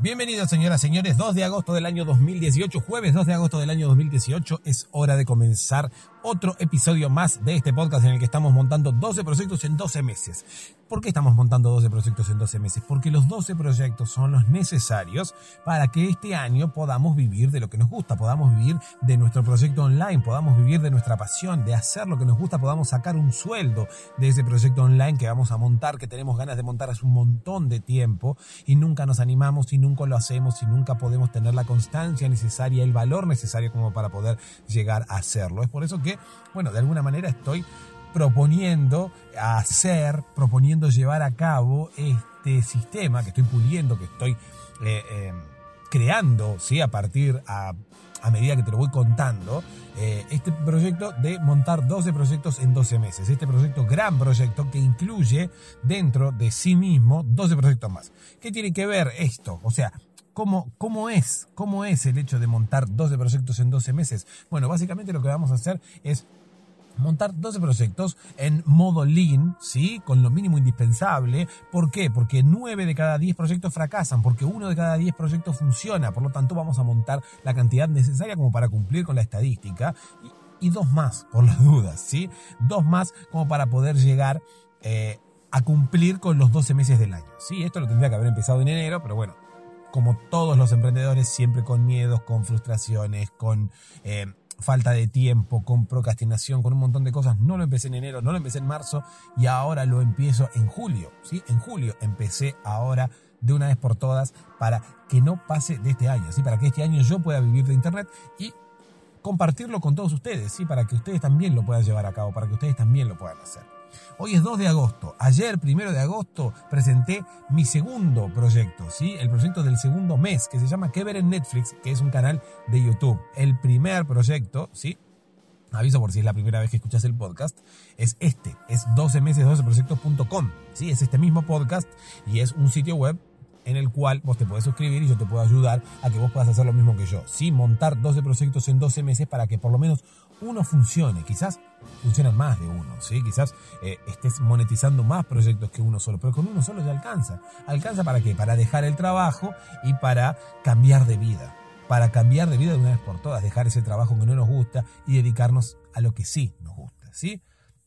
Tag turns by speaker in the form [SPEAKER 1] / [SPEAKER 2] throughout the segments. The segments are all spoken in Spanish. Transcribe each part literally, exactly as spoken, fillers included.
[SPEAKER 1] Bienvenidos, señoras y señores, dos de agosto del año dos mil dieciocho, jueves dos de agosto del año dos mil dieciocho, es hora de comenzar otro episodio más de este podcast en el que estamos montando doce proyectos en doce meses. ¿Por qué estamos montando doce proyectos en doce meses? Porque los doce proyectos son los necesarios para que este año podamos vivir de lo que nos gusta, podamos vivir de nuestro proyecto online, podamos vivir de nuestra pasión, de hacer lo que nos gusta, podamos sacar un sueldo de ese proyecto online que vamos a montar, que tenemos ganas de montar hace un montón de tiempo y nunca nos animamos y nunca lo hacemos y nunca podemos tener la constancia necesaria, el valor necesario como para poder llegar a hacerlo. Es por eso que, bueno, de alguna manera estoy proponiendo hacer, proponiendo llevar a cabo este sistema que estoy puliendo, que estoy eh, eh, creando, ¿sí? A partir, a, a medida que te lo voy contando, eh, este proyecto de montar doce proyectos en doce meses. Este proyecto, gran proyecto, que incluye dentro de sí mismo doce proyectos más. ¿Qué tiene que ver esto? O sea, ¿Cómo, ¿Cómo es? ¿Cómo es el hecho de montar doce proyectos en doce meses? Bueno, básicamente lo que vamos a hacer es montar doce proyectos en modo lean, ¿sí? Con lo mínimo indispensable. ¿Por qué? Porque nueve de cada diez proyectos fracasan, porque uno de cada diez proyectos funciona. Por lo tanto, vamos a montar la cantidad necesaria como para cumplir con la estadística y, y dos más, por las dudas, ¿sí? Dos más como para poder llegar eh, a cumplir con los doce meses del año, ¿sí? Esto lo tendría que haber empezado en enero, pero bueno, como todos los emprendedores, siempre con miedos, con frustraciones, con eh, falta de tiempo, con procrastinación, con un montón de cosas. No lo empecé en enero, no lo empecé en marzo y ahora lo empiezo en julio, ¿sí? En julio empecé ahora de una vez por todas para que no pase de este año, ¿sí? Para que este año yo pueda vivir de internet y compartirlo con todos ustedes, ¿sí? Para que ustedes también lo puedan llevar a cabo, para que ustedes también lo puedan hacer. Hoy es dos de agosto. Ayer, primero de agosto, presenté mi segundo proyecto, ¿sí? El proyecto del segundo mes, que se llama ¿Qué ver en Netflix?, que es un canal de YouTube. El primer proyecto, ¿sí? Aviso por si es la primera vez que escuchas el podcast, es este, es doce meses doce proyectos punto com, ¿sí? Es este mismo podcast y es un sitio web en el cual vos te podés suscribir y yo te puedo ayudar a que vos puedas hacer lo mismo que yo, ¿sí? Montar doce proyectos en doce meses para que por lo menos uno funcione. Quizás funcionan más de uno, ¿sí? Quizás eh, estés monetizando más proyectos que uno solo, pero con uno solo ya alcanza. ¿Alcanza para qué? Para dejar el trabajo y para cambiar de vida. Para cambiar de vida de una vez por todas, dejar ese trabajo que no nos gusta y dedicarnos a lo que sí nos gusta, ¿sí?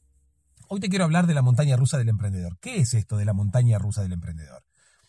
[SPEAKER 1] Hoy te quiero hablar de la montaña rusa del emprendedor. ¿Qué es esto de la montaña rusa del emprendedor?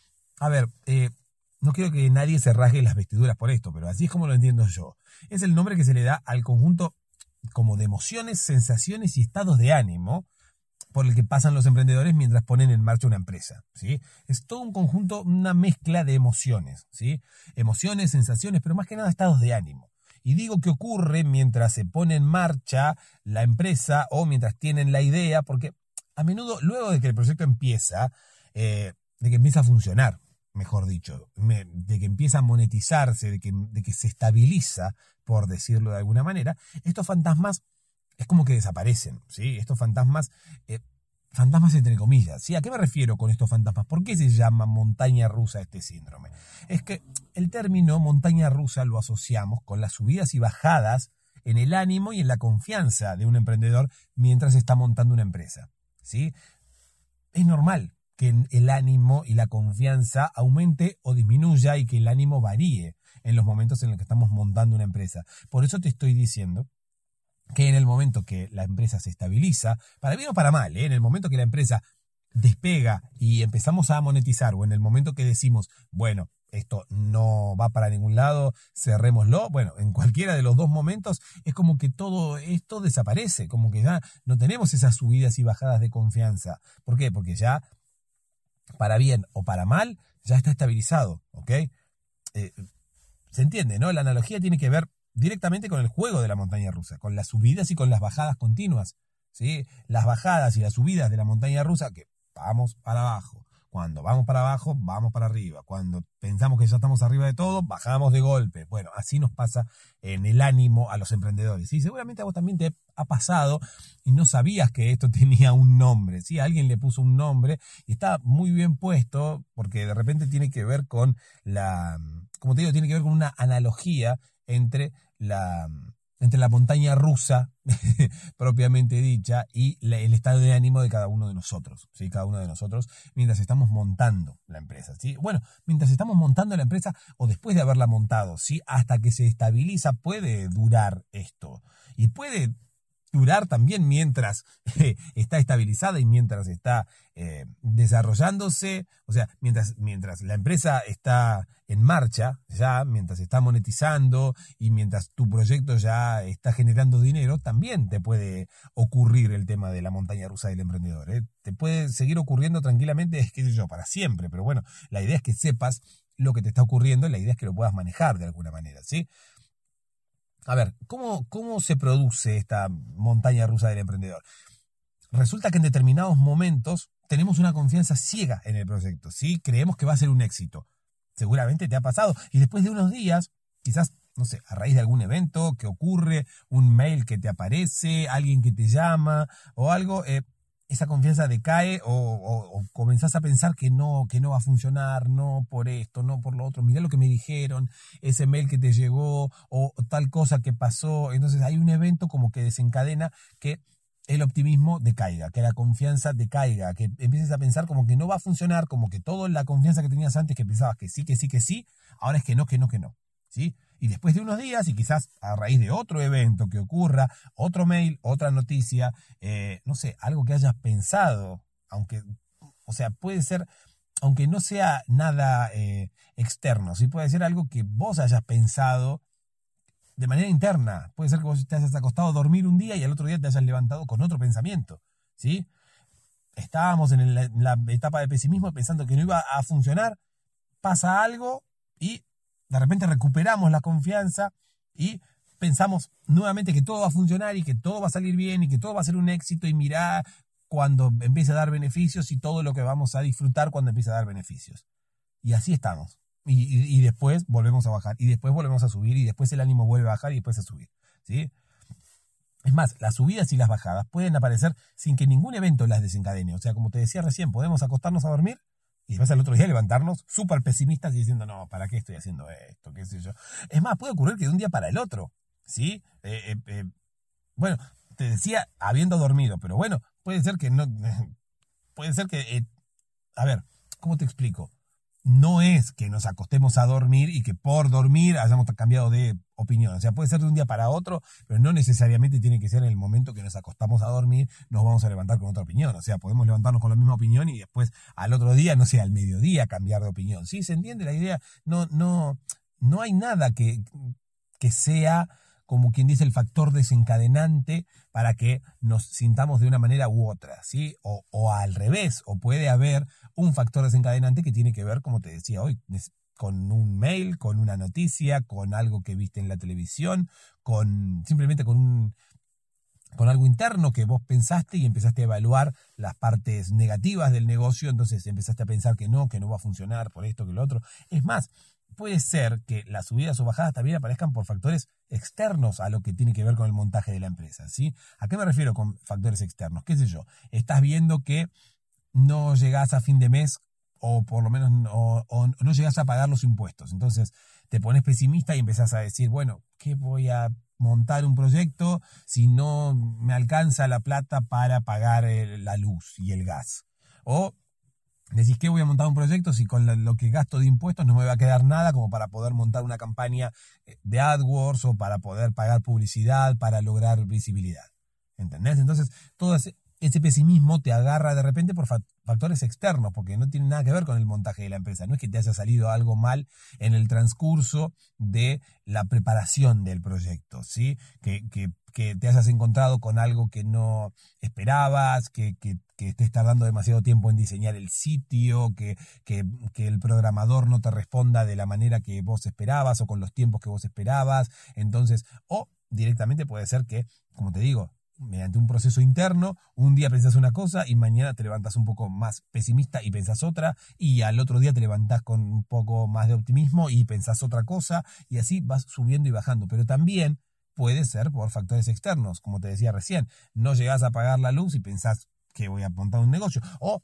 [SPEAKER 1] A ver, eh, no quiero que nadie se rasgue las vestiduras por esto, pero así es como lo entiendo yo. Es el nombre que se le da al conjunto como de emociones, sensaciones y estados de ánimo por el que pasan los emprendedores mientras ponen en marcha una empresa, ¿sí? Es todo un conjunto, una mezcla de emociones, ¿sí? Emociones, sensaciones, pero más que nada estados de ánimo. Y digo que ocurre mientras se pone en marcha la empresa o mientras tienen la idea, porque a menudo, luego de que el proyecto empieza, eh, de que empieza a funcionar, mejor dicho, de que empieza a monetizarse, de que, de que se estabiliza, por decirlo de alguna manera, estos fantasmas es como que desaparecen, ¿sí? Estos fantasmas, eh, fantasmas entre comillas, ¿sí? ¿A qué me refiero con estos fantasmas? ¿Por qué se llama montaña rusa este síndrome? Es que el término montaña rusa lo asociamos con las subidas y bajadas en el ánimo y en la confianza de un emprendedor mientras está montando una empresa, ¿sí? Es normal que el ánimo y la confianza aumente o disminuya y que el ánimo varíe en los momentos en los que estamos montando una empresa. Por eso te estoy diciendo que en el momento que la empresa se estabiliza, para bien o para mal, ¿eh? En el momento que la empresa despega y empezamos a monetizar, o en el momento que decimos, bueno, esto no va para ningún lado, cerrémoslo, bueno, en cualquiera de los dos momentos es como que todo esto desaparece, como que ya no tenemos esas subidas y bajadas de confianza. ¿Por qué? Porque ya, para bien o para mal, ya está estabilizado, ¿ok? Eh, ¿Se entiende, no? La analogía tiene que ver directamente con el juego de la montaña rusa, con las subidas y con las bajadas continuas, ¿sí? Las bajadas y las subidas de la montaña rusa, que vamos para abajo. Cuando vamos para abajo, vamos para arriba. Cuando pensamos que ya estamos arriba de todo, bajamos de golpe. Bueno, así nos pasa en el ánimo a los emprendedores. Y seguramente a vos también te ha pasado y no sabías que esto tenía un nombre, ¿sí? Alguien le puso un nombre y está muy bien puesto porque de repente tiene que ver con la, como te digo, tiene que ver con una analogía entre la, entre la montaña rusa propiamente dicha y la, el estado de ánimo de cada uno de nosotros, ¿sí? Cada uno de nosotros mientras estamos montando la empresa, ¿sí? Bueno, mientras estamos montando la empresa o después de haberla montado, ¿sí? Hasta que se estabiliza puede durar esto y puede durar también mientras eh, está estabilizada y mientras está eh, desarrollándose, o sea, mientras, mientras la empresa está en marcha, ya, mientras está monetizando y mientras tu proyecto ya está generando dinero, también te puede ocurrir el tema de la montaña rusa del emprendedor, ¿eh? Te puede seguir ocurriendo tranquilamente, qué sé yo, para siempre, pero bueno, la idea es que sepas lo que te está ocurriendo, la idea es que lo puedas manejar de alguna manera, ¿sí? A ver, ¿cómo, ¿cómo se produce esta montaña rusa del emprendedor? Resulta que en determinados momentos tenemos una confianza ciega en el proyecto, ¿sí? Creemos que va a ser un éxito. Seguramente te ha pasado. Y después de unos días, quizás, no sé, a raíz de algún evento que ocurre, un mail que te aparece, alguien que te llama o algo, eh, esa confianza decae o, o, o comenzás a pensar que no, que no va a funcionar, no por esto, no por lo otro. Mirá lo que me dijeron, ese mail que te llegó o tal cosa que pasó. Entonces hay un evento como que desencadena que el optimismo decaiga, que la confianza decaiga, que empieces a pensar como que no va a funcionar, como que toda la confianza que tenías antes, que pensabas que sí, que sí, que sí, ahora es que no, que no, que no, ¿sí? Y después de unos días, y quizás a raíz de otro evento que ocurra, otro mail, otra noticia, eh, no sé, algo que hayas pensado, aunque, o sea, puede ser, aunque no sea nada eh, externo, sí puede ser algo que vos hayas pensado de manera interna. Puede ser que vos te hayas acostado a dormir un día y al otro día te hayas levantado con otro pensamiento, ¿sí? Estábamos en, el, en la etapa de pesimismo pensando que no iba a funcionar, pasa algo y de repente recuperamos la confianza y pensamos nuevamente que todo va a funcionar y que todo va a salir bien y que todo va a ser un éxito y mirá cuando empiece a dar beneficios y todo lo que vamos a disfrutar cuando empiece a dar beneficios. Y así estamos. Y, y, y después volvemos a bajar y después volvemos a subir y después el ánimo vuelve a bajar y después a subir, ¿sí? Es más, las subidas y las bajadas pueden aparecer sin que ningún evento las desencadene. O sea, como te decía recién, podemos acostarnos a dormir y después al otro día levantarnos súper pesimistas y diciendo, no, ¿para qué estoy haciendo esto? ¿Qué sé yo? Es más, puede ocurrir que de un día para el otro, ¿sí? Eh, eh, eh, bueno, te decía habiendo dormido, pero bueno, puede ser que no... Puede ser que... Eh, a ver, ¿cómo te explico? No es que nos acostemos a dormir y que por dormir hayamos cambiado de opinión. O sea, puede ser de un día para otro, pero no necesariamente tiene que ser en el momento que nos acostamos a dormir, nos vamos a levantar con otra opinión. O sea, podemos levantarnos con la misma opinión y después al otro día, no sé, al mediodía cambiar de opinión. ¿Sí? ¿Se entiende la idea? No, no, no hay nada que, que sea, como quien dice, el factor desencadenante para que nos sintamos de una manera u otra, ¿sí? O, o al revés, o puede haber un factor desencadenante que tiene que ver, como te decía hoy, con un mail, con una noticia, con algo que viste en la televisión, con simplemente con un con algo interno que vos pensaste y empezaste a evaluar las partes negativas del negocio, entonces empezaste a pensar que no, que no va a funcionar por esto, que lo otro. Es más, puede ser que las subidas o bajadas también aparezcan por factores externos a lo que tiene que ver con el montaje de la empresa, ¿sí? ¿A qué me refiero con factores externos? ¿Qué sé yo? Estás viendo que no llegás a fin de mes o por lo menos no, o no llegás a pagar los impuestos. Entonces te pones pesimista y empezás a decir, bueno, ¿qué voy a montar un proyecto si no me alcanza la plata para pagar el, la luz y el gas? O decís, ¿qué voy a montar un proyecto si con lo que gasto de impuestos no me va a quedar nada como para poder montar una campaña de AdWords o para poder pagar publicidad para lograr visibilidad? ¿Entendés? Entonces, todo ese, ese pesimismo te agarra de repente por factores externos, porque no tiene nada que ver con el montaje de la empresa. No es que te haya salido algo mal en el transcurso de la preparación del proyecto, ¿sí? Que, que, que te hayas encontrado con algo que no esperabas, que, que, que estés tardando demasiado tiempo en diseñar el sitio, que, que, que el programador no te responda de la manera que vos esperabas o con los tiempos que vos esperabas. Entonces, o directamente puede ser que, como te digo, mediante un proceso interno, un día pensás una cosa y mañana te levantas un poco más pesimista y pensás otra, y al otro día te levantás con un poco más de optimismo y pensás otra cosa, y así vas subiendo y bajando. Pero también puede ser por factores externos, como te decía recién. No llegás a pagar la luz y pensás que voy a montar un negocio. O,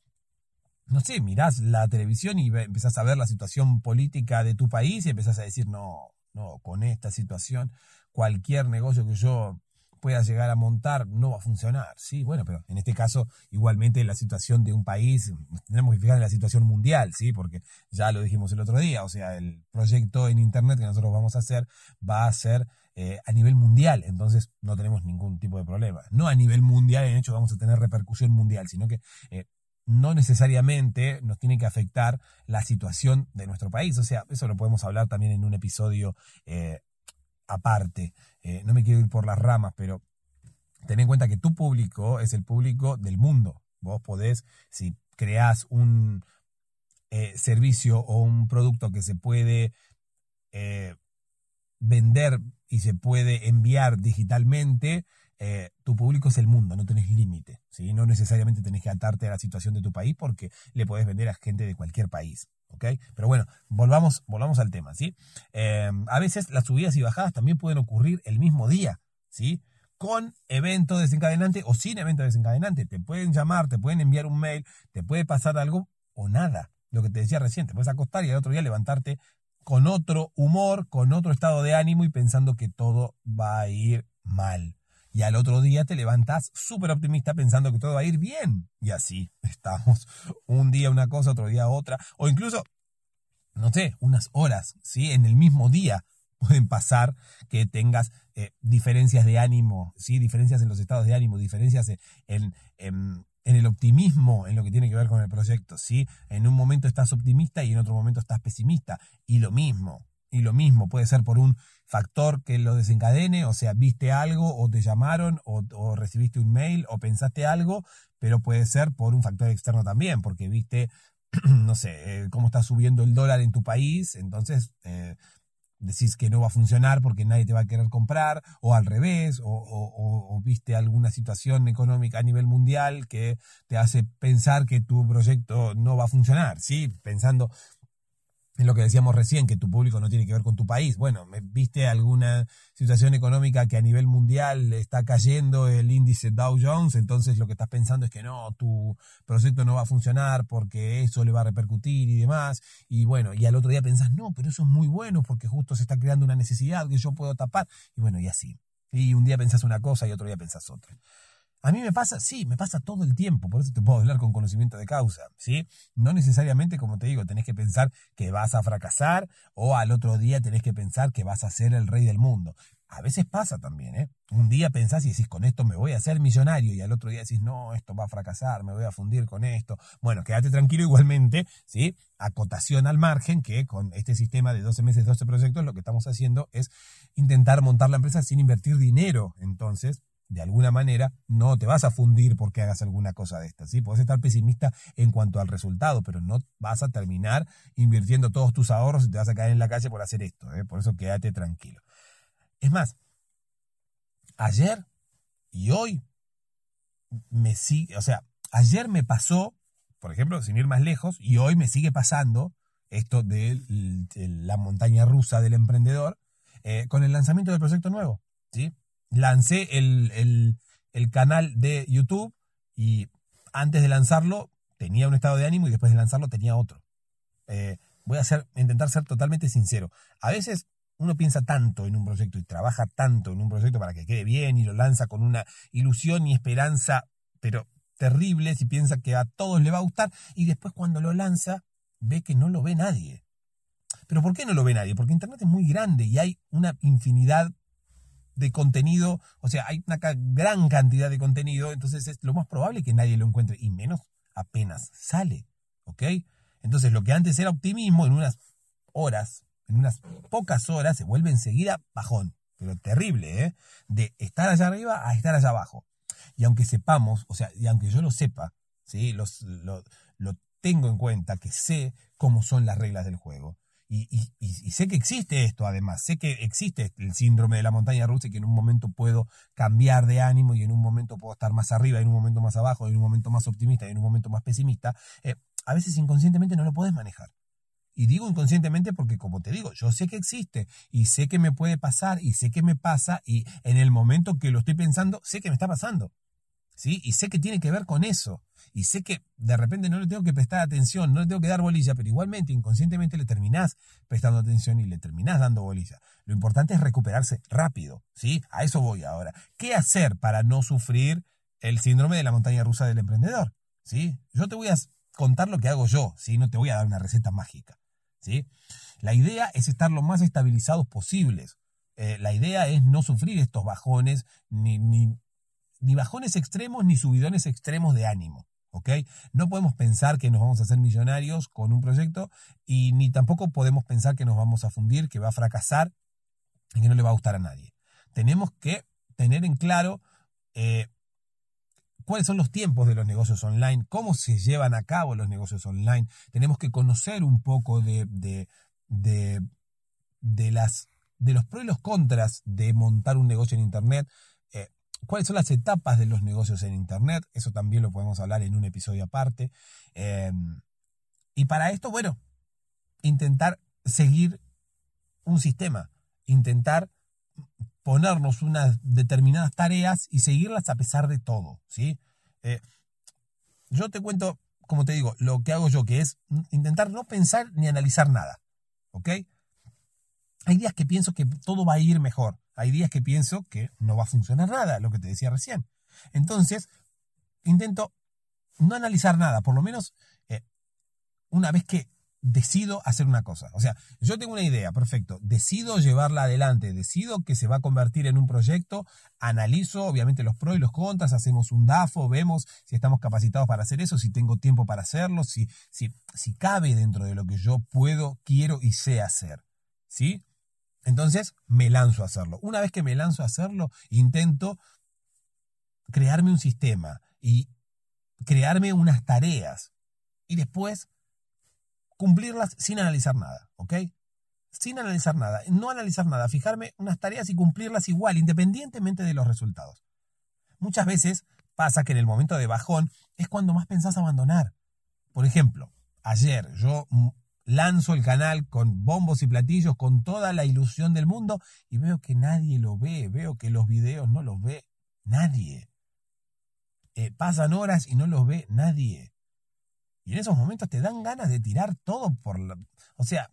[SPEAKER 1] no sé, mirás la televisión y empezás a ver la situación política de tu país y empezás a decir, no, no, con esta situación, cualquier negocio que yo pueda llegar a montar no va a funcionar. Sí, bueno, pero en este caso, igualmente la situación de un país, tenemos que fijar en la situación mundial, ¿sí? Porque ya lo dijimos el otro día, o sea, el proyecto en Internet que nosotros vamos a hacer va a ser eh, a nivel mundial, entonces no tenemos ningún tipo de problema. No a nivel mundial, en hecho vamos a tener repercusión mundial, sino que eh, no necesariamente nos tiene que afectar la situación de nuestro país. O sea, eso lo podemos hablar también en un episodio eh, aparte. Eh, no me quiero ir por las ramas, pero ten en cuenta que tu público es el público del mundo. Vos podés, si creás un eh, servicio o un producto que se puede eh, vender y se puede enviar digitalmente, eh, tu público es el mundo, no tenés límite, ¿sí? No necesariamente tenés que atarte a la situación de tu país porque le podés vender a gente de cualquier país, ¿ok? Pero bueno, volvamos, volvamos al tema, ¿sí? Eh, a veces las subidas y bajadas también pueden ocurrir el mismo día, ¿sí? Con evento desencadenante o sin evento desencadenante. Te pueden llamar, te pueden enviar un mail, te puede pasar algo o nada. Lo que te decía recién, te puedes acostar y al otro día levantarte con otro humor, con otro estado de ánimo y pensando que todo va a ir mal. Y al otro día te levantás súper optimista pensando que todo va a ir bien. Y así estamos. Un día una cosa, otro día otra. O incluso, no sé, unas horas, ¿sí? En el mismo día pueden pasar que tengas eh, diferencias de ánimo, ¿sí? Diferencias en los estados de ánimo, diferencias en, en, en, en el optimismo, en lo que tiene que ver con el proyecto, ¿sí? En un momento estás optimista y en otro momento estás pesimista. Y lo mismo. Y lo mismo, puede ser por un factor que lo desencadene, o sea, viste algo o te llamaron o, o recibiste un mail o pensaste algo, pero puede ser por un factor externo también, porque viste, no sé, eh, cómo está subiendo el dólar en tu país, entonces eh, decís que no va a funcionar porque nadie te va a querer comprar, o al revés, o, o, o viste alguna situación económica a nivel mundial que te hace pensar que tu proyecto no va a funcionar, ¿sí? Pensando en lo que decíamos recién, que tu público no tiene que ver con tu país. Bueno, ¿viste alguna situación económica que a nivel mundial está cayendo el índice Dow Jones? Entonces lo que estás pensando es que no, tu proyecto no va a funcionar porque eso le va a repercutir y demás. Y bueno, y al otro día pensás, no, pero eso es muy bueno porque justo se está creando una necesidad que yo puedo tapar. Y bueno, y así. Y un día pensás una cosa y otro día pensás otra. A mí me pasa, sí, me pasa todo el tiempo, por eso te puedo hablar con conocimiento de causa, ¿sí? No necesariamente, como te digo, tenés que pensar que vas a fracasar o al otro día tenés que pensar que vas a ser el rey del mundo. A veces pasa también, ¿eh? Un día pensás y decís, con esto me voy a hacer millonario, y al otro día decís, no, esto va a fracasar, me voy a fundir con esto. Bueno, quédate tranquilo igualmente, ¿sí? Acotación al margen, que con este sistema de doce meses, doce proyectos, lo que estamos haciendo es intentar montar la empresa sin invertir dinero. Entonces, de alguna manera, no te vas a fundir porque hagas alguna cosa de esta, ¿sí? Puedes estar pesimista en cuanto al resultado, pero no vas a terminar invirtiendo todos tus ahorros y te vas a caer en la calle por hacer esto, ¿eh? Por eso quédate tranquilo. Es más, ayer y hoy me sigue, o sea, ayer me pasó, por ejemplo, sin ir más lejos, y hoy me sigue pasando esto de la montaña rusa del emprendedor eh, con el lanzamiento del proyecto nuevo, ¿sí? Lancé el, el, el canal de YouTube y antes de lanzarlo tenía un estado de ánimo y después de lanzarlo tenía otro. Eh, voy a hacer, intentar ser totalmente sincero. A veces uno piensa tanto en un proyecto y trabaja tanto en un proyecto para que quede bien y lo lanza con una ilusión y esperanza, pero terrible, si piensa que a todos le va a gustar, y después cuando lo lanza ve que no lo ve nadie. ¿Pero por qué no lo ve nadie? Porque Internet es muy grande y hay una infinidad de contenido, o sea, hay una gran cantidad de contenido, entonces es lo más probable que nadie lo encuentre, y menos apenas sale, ¿ok? Entonces lo que antes era optimismo, en unas horas, en unas pocas horas, se vuelve enseguida bajón, pero terrible, ¿eh? De estar allá arriba a estar allá abajo. Y aunque sepamos, o sea, y aunque yo lo sepa, ¿sí? Los, lo, lo tengo en cuenta, que sé cómo son las reglas del juego. Y, y, y sé que existe esto, además, sé que existe el síndrome de la montaña rusa y que en un momento puedo cambiar de ánimo y en un momento puedo estar más arriba, y en un momento más abajo, y en un momento más optimista y en un momento más pesimista. Eh, a veces inconscientemente no lo puedes manejar. Y digo inconscientemente porque, como te digo, yo sé que existe y sé que me puede pasar y sé que me pasa, y en el momento que lo estoy pensando, sé que me está pasando. ¿sí? Y sé que tiene que ver con eso. Y sé que de repente no le tengo que prestar atención, no le tengo que dar bolilla, pero igualmente, inconscientemente le terminás prestando atención y le terminás dando bolilla. Lo importante es recuperarse rápido, ¿sí? A eso voy ahora. ¿Qué hacer para no sufrir el síndrome de la montaña rusa del emprendedor? ¿Sí? Yo te voy a contar lo que hago yo, ¿sí? No te voy a dar una receta mágica, ¿sí? La idea es estar lo más estabilizados posibles. Eh, la idea es no sufrir estos bajones, ni, ni, ni bajones extremos, ni subidones extremos de ánimo. ¿Ok? No podemos pensar que nos vamos a hacer millonarios con un proyecto y ni tampoco podemos pensar que nos vamos a fundir, que va a fracasar y que no le va a gustar a nadie. Tenemos que tener en claro eh, cuáles son los tiempos de los negocios online, cómo se llevan a cabo los negocios online. Tenemos que conocer un poco de, de, de, de, las, de los pros y los contras de montar un negocio en Internet. Eh, ¿Cuáles son las etapas de los negocios en Internet? Eso también lo podemos hablar en un episodio aparte. Eh, y para esto, bueno, intentar seguir un sistema, intentar ponernos unas determinadas tareas y seguirlas a pesar de todo, ¿sí? Eh, yo te cuento, como te digo, lo que hago yo, que es intentar no pensar ni analizar nada, ¿ok? Hay días que pienso que todo va a ir mejor. Hay días que pienso que no va a funcionar nada, lo que te decía recién. Entonces, intento no analizar nada, por lo menos eh, una vez que decido hacer una cosa. O sea, yo tengo una idea, perfecto, decido llevarla adelante, decido que se va a convertir en un proyecto, analizo obviamente los pros y los contras, hacemos un DAFO, vemos si estamos capacitados para hacer eso, si tengo tiempo para hacerlo, si, si, si cabe dentro de lo que yo puedo, quiero y sé hacer, ¿sí? Entonces me lanzo a hacerlo. Una vez que me lanzo a hacerlo, intento crearme un sistema y crearme unas tareas y después cumplirlas sin analizar nada, ¿ok? Sin analizar nada, no analizar nada, fijarme unas tareas y cumplirlas igual, independientemente de los resultados. Muchas veces pasa que en el momento de bajón es cuando más pensás abandonar. Por ejemplo, ayer yo lanzo el canal con bombos y platillos, con toda la ilusión del mundo, y veo que nadie lo ve, veo que los videos no los ve nadie. Eh, pasan horas y no los ve nadie. Y en esos momentos te dan ganas de tirar todo por la... O sea,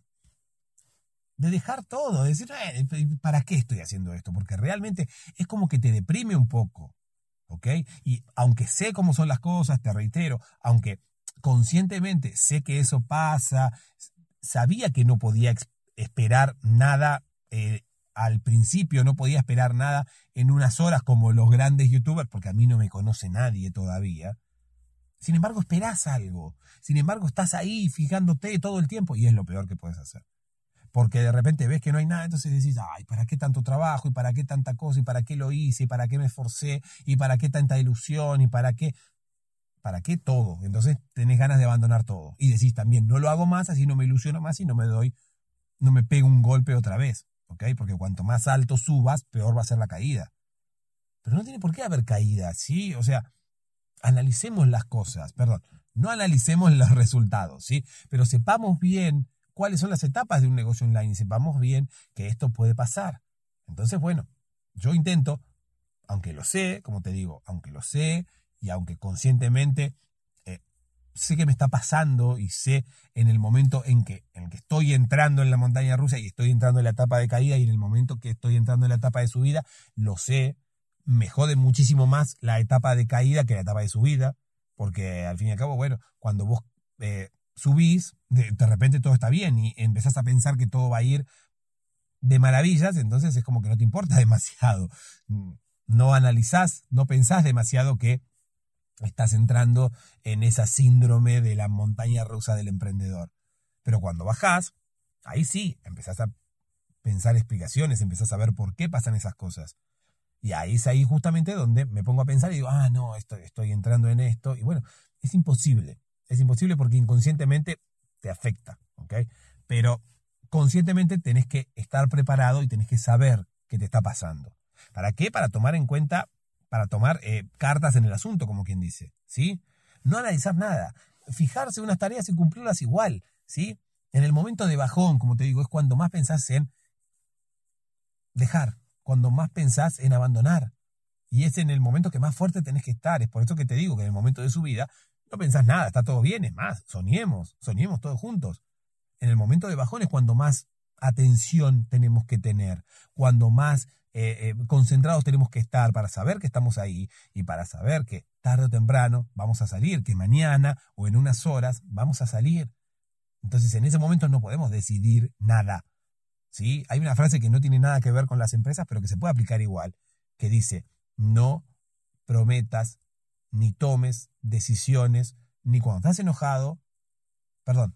[SPEAKER 1] de dejar todo, de decir, eh, ¿para qué estoy haciendo esto? Porque realmente es como que te deprime un poco, ¿ok? Y aunque sé cómo son las cosas, te reitero, aunque conscientemente sé que eso pasa, sabía que no podía esperar nada, eh, al principio no podía esperar nada en unas horas como los grandes youtubers, porque a mí no me conoce nadie todavía. Sin embargo, esperás algo. Sin embargo, estás ahí fijándote todo el tiempo y es lo peor que puedes hacer. Porque de repente ves que no hay nada, entonces decís, ay, ¿para qué tanto trabajo? ¿Y para qué tanta cosa? ¿Y para qué lo hice? ¿Y para qué me esforcé? ¿Y para qué tanta ilusión? ¿Y para qué? ¿Para qué todo? Entonces tenés ganas de abandonar todo. Y decís también, no lo hago más, así no me ilusiono más y no me doy, no me pego un golpe otra vez. ¿Ok? Porque cuanto más alto subas, peor va a ser la caída. Pero no tiene por qué haber caída, ¿sí? O sea, analicemos las cosas, perdón, no analicemos los resultados, ¿sí? Pero sepamos bien cuáles son las etapas de un negocio online y sepamos bien que esto puede pasar. Entonces, bueno, yo intento, aunque lo sé, como te digo, aunque lo sé y aunque conscientemente eh, sé que me está pasando y sé en el momento en que, en que estoy entrando en la montaña rusa y estoy entrando en la etapa de caída y en el momento que estoy entrando en la etapa de subida, lo sé, me jode muchísimo más la etapa de caída que la etapa de subida, porque al fin y al cabo, bueno, cuando vos eh, subís, de, de repente todo está bien y empezás a pensar que todo va a ir de maravillas, entonces es como que no te importa demasiado. No analizás, no pensás demasiado que estás entrando en esa síndrome de la montaña rusa del emprendedor. Pero cuando bajás, ahí sí, empezás a pensar explicaciones, empezás a ver por qué pasan esas cosas. Y ahí es ahí justamente donde me pongo a pensar y digo, ah, no, estoy, estoy entrando en esto. Y bueno, es imposible. Es imposible porque inconscientemente te afecta, ¿ok? Pero conscientemente tenés que estar preparado y tenés que saber qué te está pasando. ¿Para qué? Para tomar en cuenta, para tomar eh, cartas en el asunto, como quien dice, ¿sí? No analizar nada. Fijarse unas tareas y cumplirlas igual, ¿sí? En el momento de bajón, como te digo, es cuando más pensás en dejar, cuando más pensás en abandonar. Y es en el momento que más fuerte tenés que estar. Es por eso que te digo que en el momento de subida no pensás nada, está todo bien. Es más, soñemos, soñemos todos juntos. En el momento de bajón es cuando más atención tenemos que tener, cuando más eh, eh, concentrados tenemos que estar para saber que estamos ahí y para saber que tarde o temprano vamos a salir, que mañana o en unas horas vamos a salir. Entonces en ese momento no podemos decidir nada. ¿Sí? Hay una frase que no tiene nada que ver con las empresas, pero que se puede aplicar igual, que dice, no prometas ni tomes decisiones ni cuando estás enojado, perdón,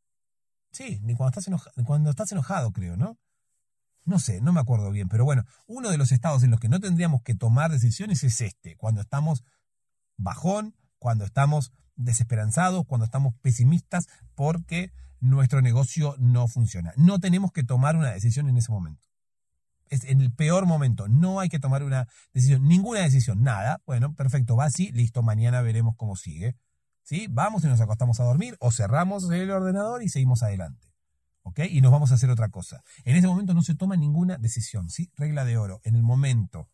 [SPEAKER 1] sí, ni cuando estás enojado, cuando estás enojado creo, ¿no? No sé, no me acuerdo bien, pero bueno, uno de los estados en los que no tendríamos que tomar decisiones es este, cuando estamos bajón, cuando estamos desesperanzados, cuando estamos pesimistas porque nuestro negocio no funciona. No tenemos que tomar una decisión en ese momento. Es en el peor momento, no hay que tomar una decisión, ninguna decisión, nada. Bueno, perfecto, va así, listo, mañana veremos cómo sigue. ¿Sí? Vamos y nos acostamos a dormir o cerramos el ordenador y seguimos adelante. ¿Ok? Y nos vamos a hacer otra cosa. En ese momento no se toma ninguna decisión, ¿sí? Regla de oro, en el momento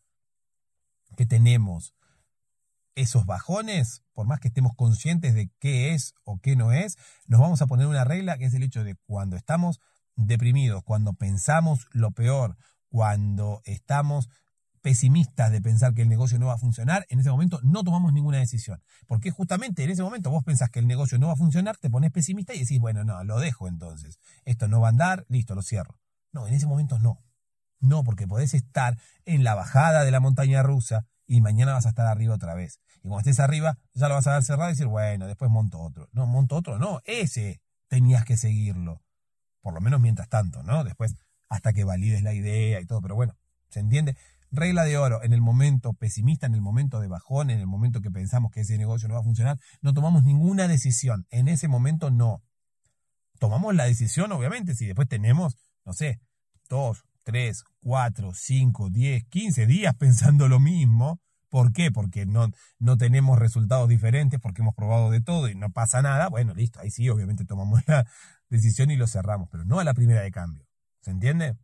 [SPEAKER 1] que tenemos esos bajones, por más que estemos conscientes de qué es o qué no es, nos vamos a poner una regla que es el hecho de cuando estamos deprimidos, cuando pensamos lo peor, cuando estamos pesimistas de pensar que el negocio no va a funcionar, en ese momento no tomamos ninguna decisión. Porque justamente en ese momento vos pensás que el negocio no va a funcionar, te pones pesimista y decís, bueno, no, lo dejo entonces. Esto no va a andar, listo, lo cierro. No, en ese momento no. No, porque podés estar en la bajada de la montaña rusa y mañana vas a estar arriba otra vez. Y cuando estés arriba, ya lo vas a ver cerrado y decir, bueno, después monto otro. No, monto otro, no, ese tenías que seguirlo. Por lo menos mientras tanto, ¿no? Después, hasta que valides la idea y todo, pero bueno, ¿se entiende? Regla de oro, en el momento pesimista, en el momento de bajón, en el momento que pensamos que ese negocio no va a funcionar, no tomamos ninguna decisión. En ese momento no. Tomamos la decisión, obviamente, si después tenemos, no sé, dos, tres, cuatro, cinco, diez, quince días pensando lo mismo. ¿Por qué? Porque no, no tenemos resultados diferentes, porque hemos probado de todo y no pasa nada. Bueno, listo, ahí sí, obviamente tomamos la decisión y lo cerramos, pero no a la primera de cambio. ¿Se entiende?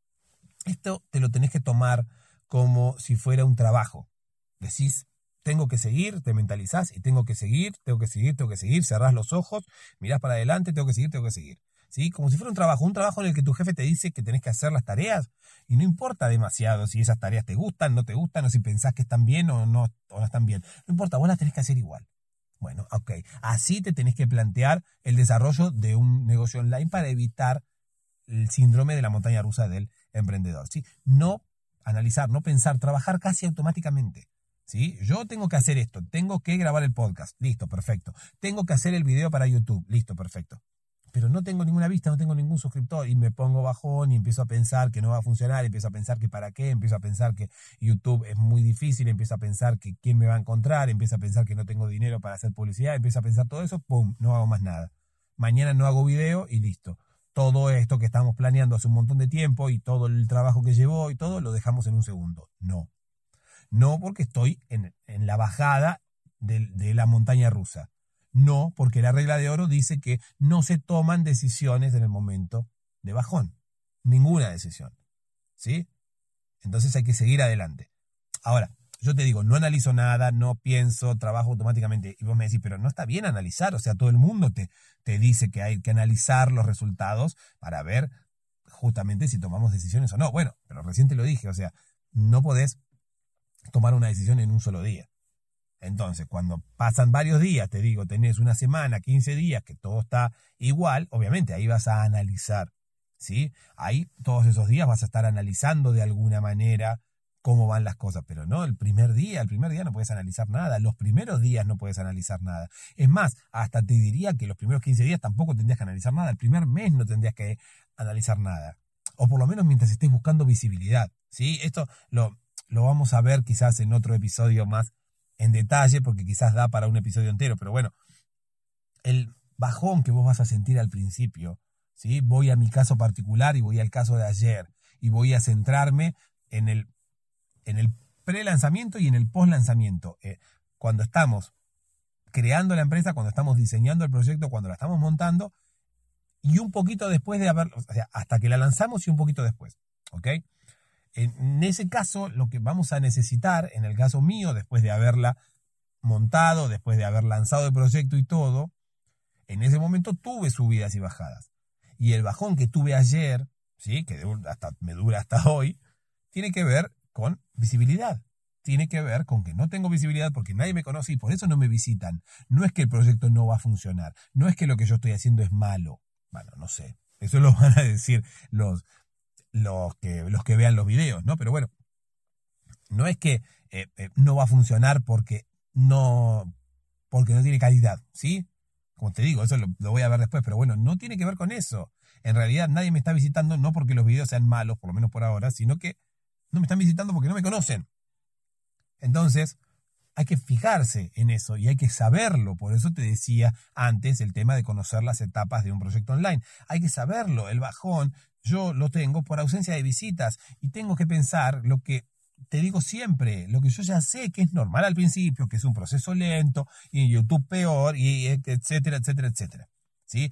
[SPEAKER 1] Esto te lo tenés que tomar como si fuera un trabajo. Decís, tengo que seguir, te mentalizás y tengo que seguir, tengo que seguir, tengo que seguir, cerrás los ojos, mirás para adelante, tengo que seguir, tengo que seguir. ¿Sí? Como si fuera un trabajo, un trabajo en el que tu jefe te dice que tenés que hacer las tareas y no importa demasiado si esas tareas te gustan, no te gustan, o si pensás que están bien o no, o no están bien. No importa, vos las tenés que hacer igual. Bueno, ok. Así te tenés que plantear el desarrollo de un negocio online para evitar el síndrome de la montaña rusa del emprendedor. ¿Sí? No analizar, no pensar, trabajar casi automáticamente. ¿Sí? Yo tengo que hacer esto, tengo que grabar el podcast, listo, perfecto. Tengo que hacer el video para YouTube, listo, perfecto. Pero no tengo ninguna vista, no tengo ningún suscriptor y me pongo bajón y empiezo a pensar que no va a funcionar, empiezo a pensar que para qué, empiezo a pensar que YouTube es muy difícil, empiezo a pensar que quién me va a encontrar, empiezo a pensar que no tengo dinero para hacer publicidad, empiezo a pensar todo eso, pum, no hago más nada. Mañana no hago video y listo. Todo esto que estamos planeando hace un montón de tiempo y todo el trabajo que llevó y todo lo dejamos en un segundo. No. No porque estoy en, en la bajada de, de la montaña rusa. No porque la regla de oro dice que no se toman decisiones en el momento de bajón. Ninguna decisión. ¿Sí? Entonces hay que seguir adelante. Ahora, yo te digo, no analizo nada, no pienso, trabajo automáticamente. Y vos me decís, pero no está bien analizar. O sea, todo el mundo te, te dice que hay que analizar los resultados para ver justamente si tomamos decisiones o no. Bueno, pero recién te lo dije, o sea, no podés tomar una decisión en un solo día. Entonces, cuando pasan varios días, te digo, tenés una semana, quince días, que todo está igual, obviamente ahí vas a analizar, ¿sí? Ahí todos esos días vas a estar analizando de alguna manera cómo van las cosas, pero no, el primer día, el primer día no puedes analizar nada, los primeros días no puedes analizar nada. Es más, hasta te diría que los primeros quince días tampoco tendrías que analizar nada, el primer mes no tendrías que analizar nada, o por lo menos mientras estés buscando visibilidad, ¿sí? Esto lo, lo vamos a ver quizás en otro episodio más en detalle, porque quizás da para un episodio entero, pero bueno, el bajón que vos vas a sentir al principio, ¿sí? Voy a mi caso particular y voy al caso de ayer, y voy a centrarme en el, en el pre-lanzamiento y en el post-lanzamiento. Eh, cuando estamos creando la empresa, cuando estamos diseñando el proyecto, cuando la estamos montando, y un poquito después de haber, o sea, hasta que la lanzamos y un poquito después, ¿ok? En ese caso, lo que vamos a necesitar, en el caso mío, después de haberla montado, después de haber lanzado el proyecto y todo, en ese momento tuve subidas y bajadas. Y el bajón que tuve ayer, ¿sí? Que hasta, me dura hasta hoy, tiene que ver con visibilidad. Tiene que ver con que no tengo visibilidad porque nadie me conoce y por eso no me visitan. No es que el proyecto no va a funcionar. No es que lo que yo estoy haciendo es malo. Bueno, no sé. Eso lo van a decir los, los, que, los que vean los videos, ¿no? Pero bueno, no es que eh, eh, no va a funcionar porque no, porque no tiene calidad, ¿sí? Como te digo, eso lo, lo voy a ver después, pero bueno, no tiene que ver con eso. En realidad nadie me está visitando no porque los videos sean malos, por lo menos por ahora, sino que no me están visitando porque no me conocen. Entonces, hay que fijarse en eso y hay que saberlo. Por eso te decía antes el tema de conocer las etapas de un proyecto online. Hay que saberlo. El bajón yo lo tengo por ausencia de visitas y tengo que pensar lo que te digo siempre, lo que yo ya sé que es normal al principio, que es un proceso lento y en YouTube peor, y etcétera, etcétera, etcétera. ¿Sí?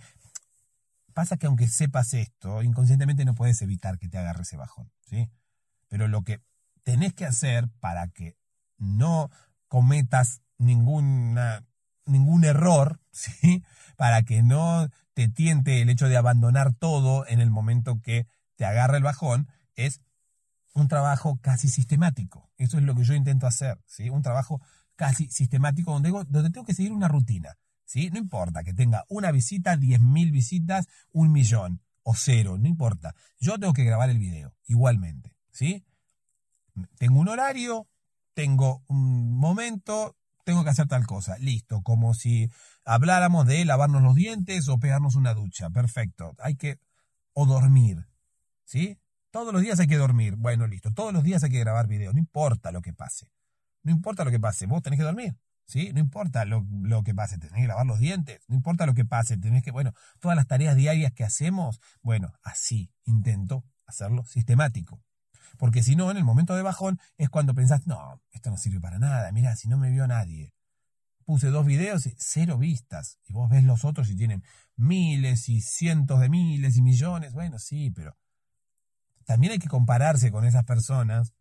[SPEAKER 1] Pasa que aunque sepas esto, inconscientemente no puedes evitar que te agarre ese bajón. ¿Sí? Pero lo que tenés que hacer para que no cometas ninguna, ningún error, ¿sí? Para que no te tiente el hecho de abandonar todo en el momento que te agarra el bajón, es un trabajo casi sistemático. Eso es lo que yo intento hacer, ¿sí? Un trabajo casi sistemático donde, donde tengo que seguir una rutina, ¿sí? No importa que tenga una visita, diez mil visitas, un millón o cero, no importa. Yo tengo que grabar el video igualmente, ¿sí? Tengo un horario, tengo un momento, tengo que hacer tal cosa. Listo, como si habláramos de lavarnos los dientes o pegarnos una ducha. Perfecto. Hay que, o dormir, ¿sí? Todos los días hay que dormir. Bueno, listo. Todos los días hay que grabar videos. No importa lo que pase. No importa lo que pase. Vos tenés que dormir, ¿sí? No importa lo, lo que pase. Tenés que lavar los dientes. No importa lo que pase. Tenés que, bueno, todas las tareas diarias que hacemos, bueno, así intento hacerlo sistemático. Porque si no, en el momento de bajón es cuando pensás, no, esto no sirve para nada. Mirá, si no me vio nadie. Puse dos videos y cero vistas. Y vos ves los otros y tienen miles y cientos de miles y millones. Bueno, sí, pero también hay que compararse con esas personas.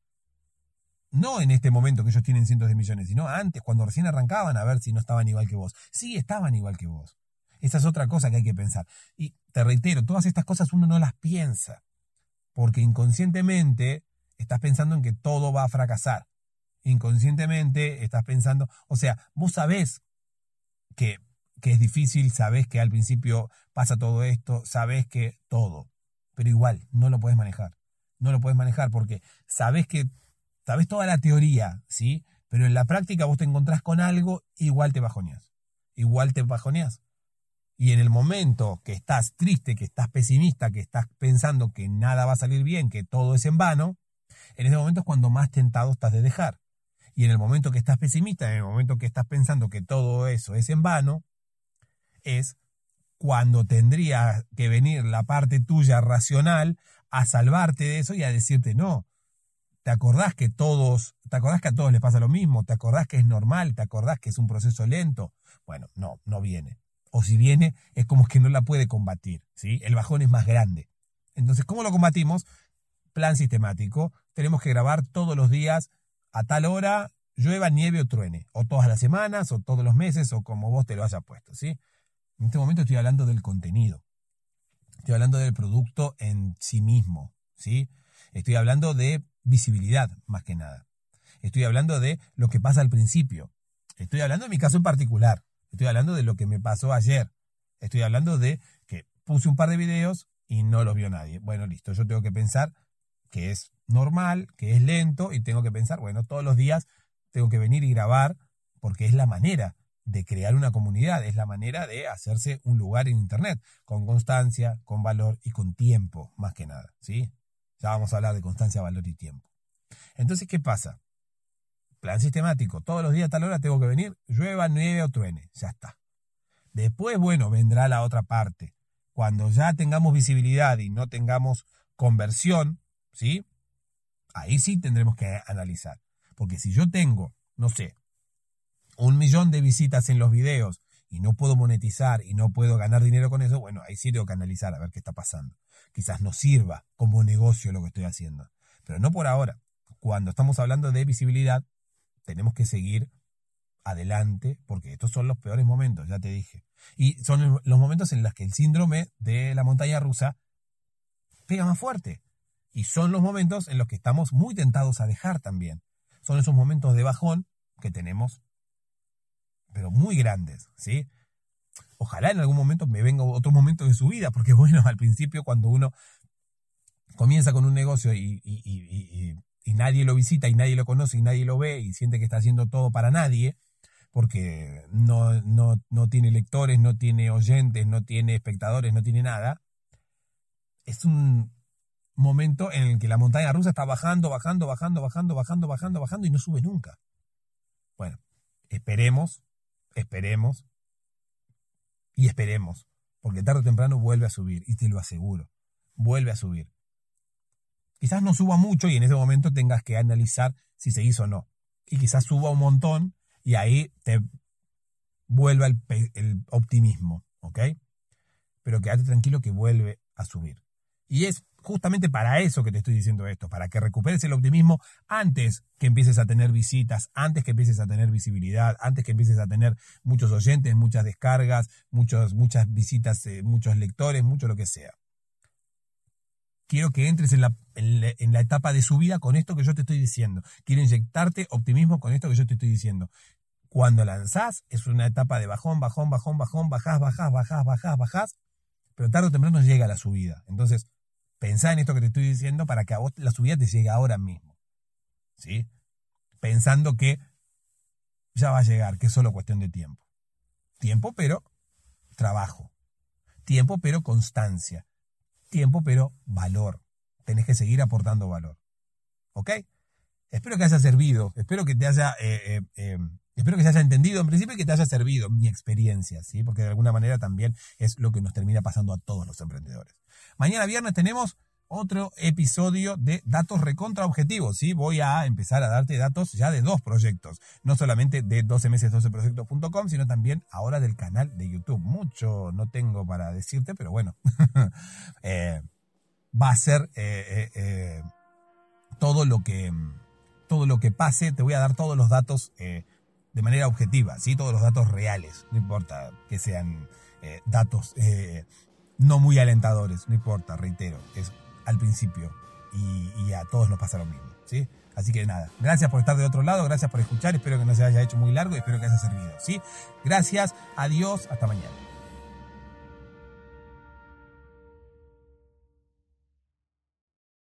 [SPEAKER 1] No en este momento que ellos tienen cientos de millones, sino antes, cuando recién arrancaban, a ver si no estaban igual que vos. Sí, estaban igual que vos. Esa es otra cosa que hay que pensar. Y te reitero, todas estas cosas uno no las piensa. Porque inconscientemente estás pensando en que todo va a fracasar. Inconscientemente estás pensando, o sea, vos sabés que, que es difícil, sabés que al principio pasa todo esto, sabés que todo, pero igual no lo puedes manejar. No lo puedes manejar porque sabés que, sabés toda la teoría, ¿sí? Pero en la práctica vos te encontrás con algo, igual te bajoneás. Igual te bajoneás. Y en el momento que estás triste, que estás pesimista, que estás pensando que nada va a salir bien, que todo es en vano, en ese momento es cuando más tentado estás de dejar. Y en el momento que estás pesimista, en el momento que estás pensando que todo eso es en vano, es cuando tendría que venir la parte tuya racional a salvarte de eso y a decirte, no, ¿te acordás que todos, te acordás que a todos les pasa lo mismo? ¿Te acordás que es normal? ¿Te acordás que es un proceso lento? Bueno, no, no viene. O si viene, es como que no la puede combatir, ¿sí? El bajón es más grande. Entonces, ¿cómo lo combatimos? Plan sistemático. Tenemos que grabar todos los días a tal hora, llueva, nieve o truene. O todas las semanas, o todos los meses, o como vos te lo hayas puesto, ¿sí? En este momento estoy hablando del contenido. Estoy hablando del producto en sí mismo, ¿sí? Estoy hablando de visibilidad, más que nada. Estoy hablando de lo que pasa al principio. Estoy hablando de mi caso en particular. Estoy hablando de lo que me pasó ayer. Estoy hablando de que puse un par de videos y no los vio nadie. Bueno, listo, yo tengo que pensar que es normal, que es lento y tengo que pensar, bueno, todos los días tengo que venir y grabar porque es la manera de crear una comunidad, es la manera de hacerse un lugar en Internet, con constancia, con valor y con tiempo, más que nada, ¿sí? Ya vamos a hablar de constancia, valor y tiempo. Entonces, ¿qué pasa? Plan sistemático, todos los días a tal hora tengo que venir, llueva, nieve o truene, ya está. Después, bueno, vendrá la otra parte. Cuando ya tengamos visibilidad y no tengamos conversión, ¿sí? Ahí sí tendremos que analizar. Porque si yo tengo, no sé, un millón de visitas en los videos y no puedo monetizar y no puedo ganar dinero con eso, bueno, ahí sí tengo que analizar a ver qué está pasando. Quizás no sirva como negocio lo que estoy haciendo. pero no por ahora. Cuando estamos hablando de visibilidad, tenemos que seguir adelante, porque estos son los peores momentos, ya te dije. Y son los momentos en los que el síndrome de la montaña rusa pega más fuerte. Y son los momentos en los que estamos muy tentados a dejar también. Son esos momentos de bajón que tenemos, pero muy grandes, ¿sí? Ojalá en algún momento me venga otro momento de subida, porque bueno, al principio cuando uno comienza con un negocio y, y, y, y, y nadie lo visita y nadie lo conoce y nadie lo ve y siente que está haciendo todo para nadie, porque no, no, no tiene lectores, no tiene oyentes, no tiene espectadores, no tiene nada, es un momento en el que la montaña rusa está bajando, bajando, bajando, bajando, bajando, bajando, bajando y no sube nunca. Bueno, esperemos, esperemos y esperemos, porque tarde o temprano vuelve a subir, y te lo aseguro, vuelve a subir. Quizás no suba mucho y en ese momento tengas que analizar si se hizo o no. Y quizás suba un montón y ahí te vuelva el, el optimismo, ¿ok? Pero quédate tranquilo que vuelve a subir. Y es justamente para eso que te estoy diciendo esto, para que recuperes el optimismo antes que empieces a tener visitas, antes que empieces a tener visibilidad, antes que empieces a tener muchos oyentes, muchas descargas, muchos, muchas visitas, eh, muchos lectores, mucho lo que sea. Quiero que entres en la, en, la, en la etapa de subida con esto que yo te estoy diciendo. Quiero inyectarte optimismo con esto que yo te estoy diciendo. Cuando lanzás es una etapa de bajón, bajón, bajón, bajón, bajás, bajás, bajás, bajás, bajás, pero tarde o temprano llega la subida. Entonces, pensá en esto que te estoy diciendo para que a vos la subida te llegue ahora mismo. ¿Sí? Pensando que ya va a llegar, que es solo cuestión de tiempo. Tiempo, pero trabajo. Tiempo, pero constancia. Tiempo, pero valor. Tenés que seguir aportando valor. ¿Ok? Espero que haya servido. Espero que te haya... Eh, eh, eh, espero que se haya entendido en principio y que te haya servido mi experiencia, ¿sí? Porque de alguna manera también es lo que nos termina pasando a todos los emprendedores. Mañana viernes tenemos otro episodio de datos recontra objetivos, ¿sí? Voy a empezar a darte datos ya de dos proyectos, no solamente de doce meses doce proyectos punto com, sino también ahora del canal de YouTube. Mucho no tengo para decirte, pero bueno, eh, va a ser eh, eh, eh, todo lo que todo lo que pase. Te voy a dar todos los datos eh, de manera objetiva, ¿sí? Todos los datos reales, no importa que sean eh, datos eh, no muy alentadores, no importa, reitero, es al principio y, y a todos nos pasa lo mismo, ¿sí? Así que nada, gracias por estar de otro lado, gracias por escuchar, espero que no se haya hecho muy largo y espero que haya servido, ¿sí? Gracias, adiós, hasta mañana.